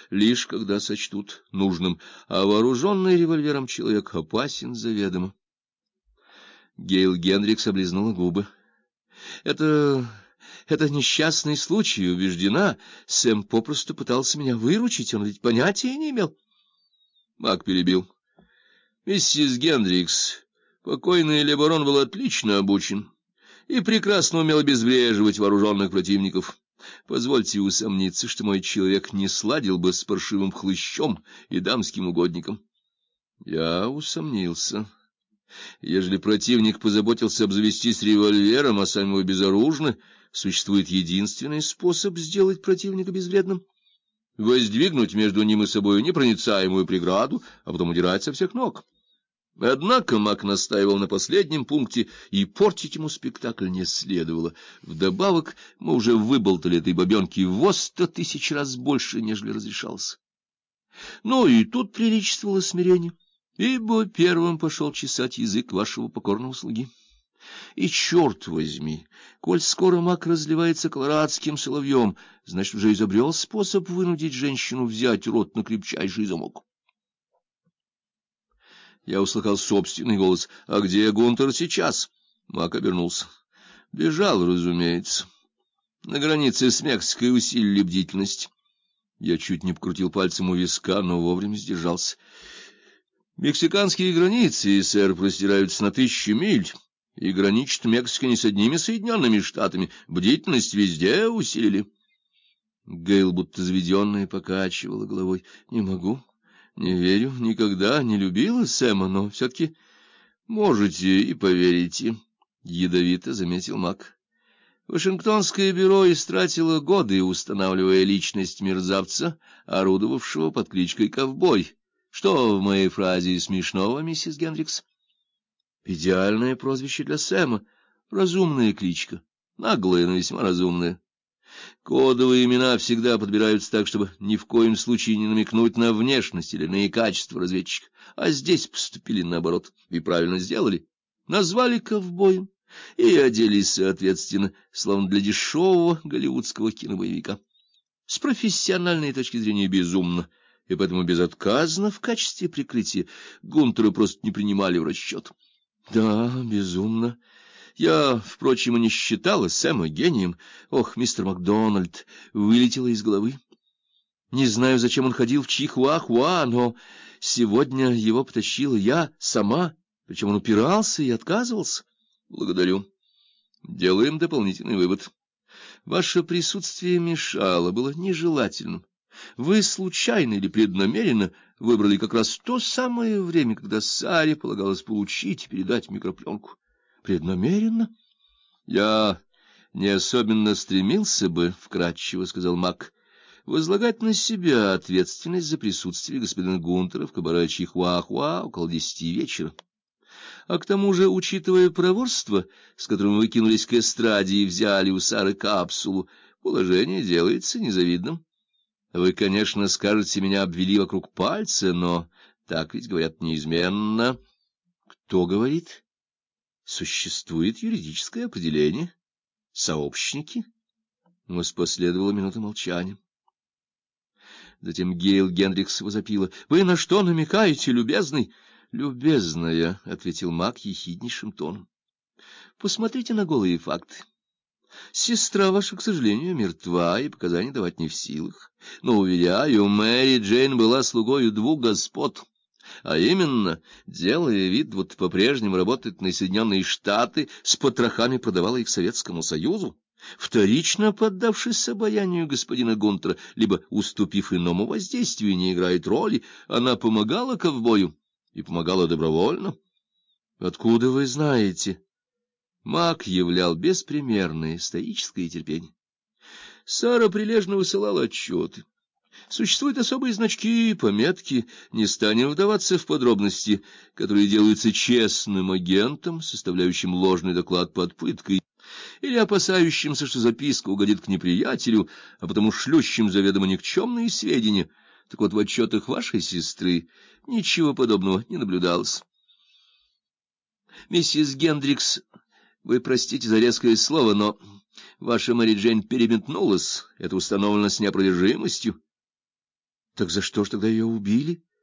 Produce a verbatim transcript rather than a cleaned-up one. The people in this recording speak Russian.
лишь когда сочтут нужным, а вооруженный револьвером человек опасен заведомо. Гейл Генрикс облизнула губы. — Это... это несчастный случай, убеждена. Сэм попросту пытался меня выручить, он ведь понятия не имел. Мак перебил. — Миссис Генрикс, покойный Лебарон был отлично обучен и прекрасно умел обезвреживать вооруженных противников. Позвольте усомниться, что мой человек не сладил бы с паршивым хлыщом и дамским угодником. Я усомнился. Ежели противник позаботился обзавестись револьвером, а сами вы безоружны, существует единственный способ сделать противника безвредным — воздвигнуть между ним и собою непроницаемую преграду, а потом удирать со всех ног. Однако Мак настаивал на последнем пункте, и портить ему спектакль не следовало. Вдобавок мы уже выболтали этой бабенке во сто тысяч раз больше, нежели разрешалось. Ну и тут приличествовало смирению, ибо первым пошел чесать язык вашего покорного слуги. И черт возьми, коль скоро Мак разливается колорадским соловьем, значит, уже изобрел способ вынудить женщину взять рот на крепчайший замок. Я услыхал собственный голос. — А где Гунтер сейчас? Мак обернулся. — Бежал, разумеется. На границе с Мексикой усилили бдительность. Я чуть не покрутил пальцем у виска, но вовремя сдержался. — Мексиканские границы, сэр, простираются на тысячи миль, и граничит Мексика не с одними Соединенными Штатами. Бдительность везде усилили. Гейл, будто заведенная, покачивала головой. — Не могу. Не верю, никогда не любила Сэма, но все-таки можете и поверите, — ядовито заметил Мак. Вашингтонское бюро истратило годы, устанавливая личность мерзавца, орудовавшего под кличкой Ковбой. Что в моей фразе смешного, миссис Генрикс? Идеальное прозвище для Сэма, разумная кличка, наглая, но весьма разумная. Кодовые имена всегда подбираются так, чтобы ни в коем случае не намекнуть на внешность или на качество разведчика, а здесь поступили наоборот, и правильно сделали. Назвали ковбоем и оделись соответственно, словно для дешевого голливудского кинобоевика. С профессиональной точки зрения безумно, и поэтому безотказно в качестве прикрытия Гунтера просто не принимали в расчет. Да, безумно. Я, впрочем, и не считала Сэма гением. Ох, мистер Макдональд, вылетело из головы. Не знаю, зачем он ходил в Чихуахуа, но сегодня его потащила я сама, причем он упирался и отказывался. Благодарю. Делаем дополнительный вывод. Ваше присутствие мешало, было нежелательным. Вы случайно или преднамеренно выбрали как раз то самое время, когда Саре полагалось получить и передать микропленку. Преднамеренно? Я не особенно стремился бы, — вкратчиво сказал Мак, — возлагать на себя ответственность за присутствие господина Гунтера в кабаре Чихуахуа около десяти вечера. А к тому же, учитывая проворство, с которым вы кинулись к эстраде и взяли у Сары капсулу, положение делается незавидным. Вы, конечно, скажете, меня обвели вокруг пальца, но так ведь говорят неизменно. Кто говорит? Существует юридическое определение. Сообщники. Воспоследовала минута молчания. Затем Гейл Генрикс возопила: — Вы на что намекаете, любезный? — Любезная, — ответил Мак ехиднейшим тоном. — Посмотрите на голые факты. Сестра ваша, к сожалению, мертва и показаний давать не в силах. Но, уверяю, Мэри Джейн была слугою двух господ. А именно, делая вид, будто по-прежнему работает на Соединенные Штаты, с потрохами продавала их Советскому Союзу, вторично поддавшись обаянию господина Гунтера, либо уступив иному воздействию, не играет роли, она помогала ковбою и помогала добровольно. Откуда вы знаете? Мак являл беспримерное стоическое терпение. Сара прилежно высылала отчеты. Существуют особые значки, пометки, не станем вдаваться в подробности, которые делаются честным агентом, составляющим ложный доклад под пыткой, или опасающимся, что записка угодит к неприятелю, а потому шлющим заведомо никчемные сведения. Так вот, в отчетах вашей сестры ничего подобного не наблюдалось. Миссис Гендрикс, вы простите за резкое слово, но ваша Мэри Джейн переметнулась, это установлено с неопровержимостью. Так за что ж тогда ее убили?